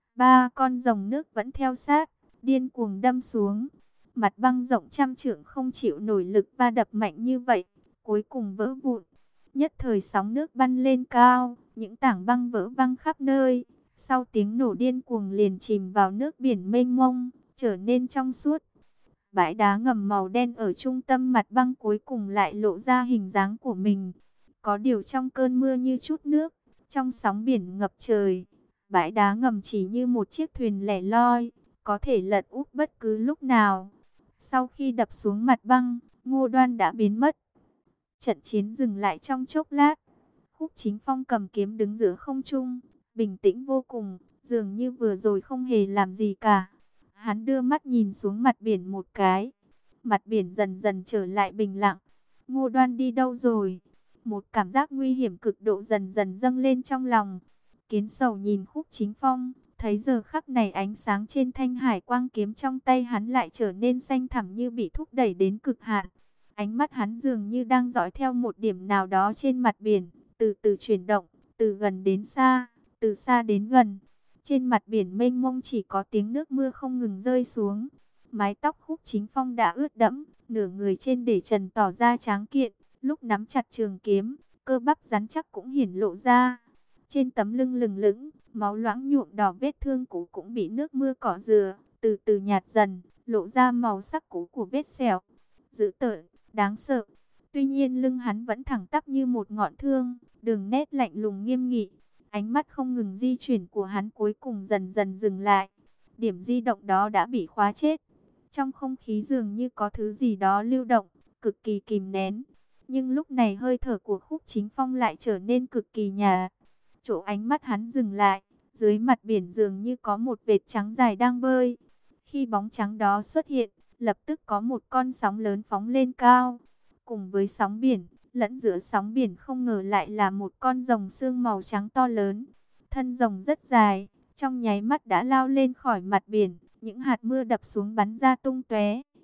3 con rồng nước vẫn theo sát, điên cuồng đâm xuống. Mặt băng rộng trăm trượng không chịu nổi lực va đập mạnh như vậy, cuối cùng vỡ vụn. Nhất thời sóng nước bắn lên cao, những tảng băng vỡ văng khắp nơi. Sau tiếng nổ điên cuồng liền chìm vào nước biển mênh mông, trở nên trong suốt. Bãi đá ngầm màu đen ở trung tâm mặt băng cuối cùng lại lộ ra hình dáng của mình. Có điều trong cơn mưa như chút nước, trong sóng biển ngập trời, bãi đá ngầm chỉ như một chiếc thuyền lẻ loi, có thể lật úp bất cứ lúc nào. Sau khi đập xuống mặt băng, Ngô Đoan đã biến mất. Trận chiến dừng lại trong chốc lát. Khúc Chính Phong cầm kiếm đứng giữa không trung, bình tĩnh vô cùng, dường như vừa rồi không hề làm gì cả. Hắn đưa mắt nhìn xuống mặt biển một cái. Mặt biển dần dần trở lại bình lặng. Ngô Đoan đi đâu rồi? Một cảm giác nguy hiểm cực độ dần dần dâng lên trong lòng. Kiến Sầu nhìn Khúc Chính Phong, thấy giờ khắc này ánh sáng trên thanh hải quang kiếm trong tay hắn lại trở nên xanh thẳm như bị thúc đẩy đến cực hạn. Ánh mắt hắn dường như đang dõi theo một điểm nào đó trên mặt biển, từ từ chuyển động, từ gần đến xa, từ xa đến gần. Trên mặt biển mênh mông chỉ có tiếng nước mưa không ngừng rơi xuống. Mái tóc Khúc Chính Phong đã ướt đẫm, nửa người trên để trần tỏ ra tráng kiện, lúc nắm chặt trường kiếm, cơ bắp rắn chắc cũng hiển lộ ra. Trên tấm lưng lừng lững, máu loãng nhuộm đỏ vết thương cũ cũng bị nước mưa cỏ rửa, từ từ nhạt dần, lộ ra màu sắc cũ của vết sẹo. Dữ tợn, đáng sợ. Tuy nhiên lưng hắn vẫn thẳng tắp như một ngọn thương, đường nét lạnh lùng nghiêm nghị. Ánh mắt không ngừng di chuyển của hắn cuối cùng dần dần dừng lại. Điểm di động đó đã bị khóa chết. Trong không khí dường như có thứ gì đó lưu động, cực kỳ kìm nén. Nhưng lúc này hơi thở của Khúc Chính Phong lại trở nên cực kỳ nhạt. Chỗ ánh mắt hắn dừng lại, dưới mặt biển dường như có một vệt trắng dài đang bơi. Khi bóng trắng đó xuất hiện, lập tức có một con sóng lớn phóng lên cao. Cùng với sóng biển, lẫn giữa sóng biển không ngờ lại là một con rồng xương màu trắng to lớn. Thân rồng rất dài, trong nháy mắt đã lao lên khỏi mặt biển, những hạt mưa đập xuống bắn ra tung tóe.